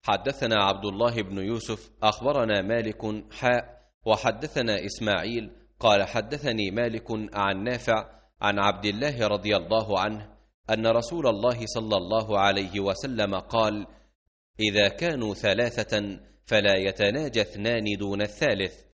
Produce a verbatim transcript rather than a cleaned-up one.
حدثنا عبد الله بن يوسف أخبرنا مالك حاء وحدثنا إسماعيل قال حدثني مالك عن نافع عن عبد الله رضي الله عنه أن رسول الله صلى الله عليه وسلم قال: إذا كانوا ثلاثة فلا يتناجى اثنان دون الثالث،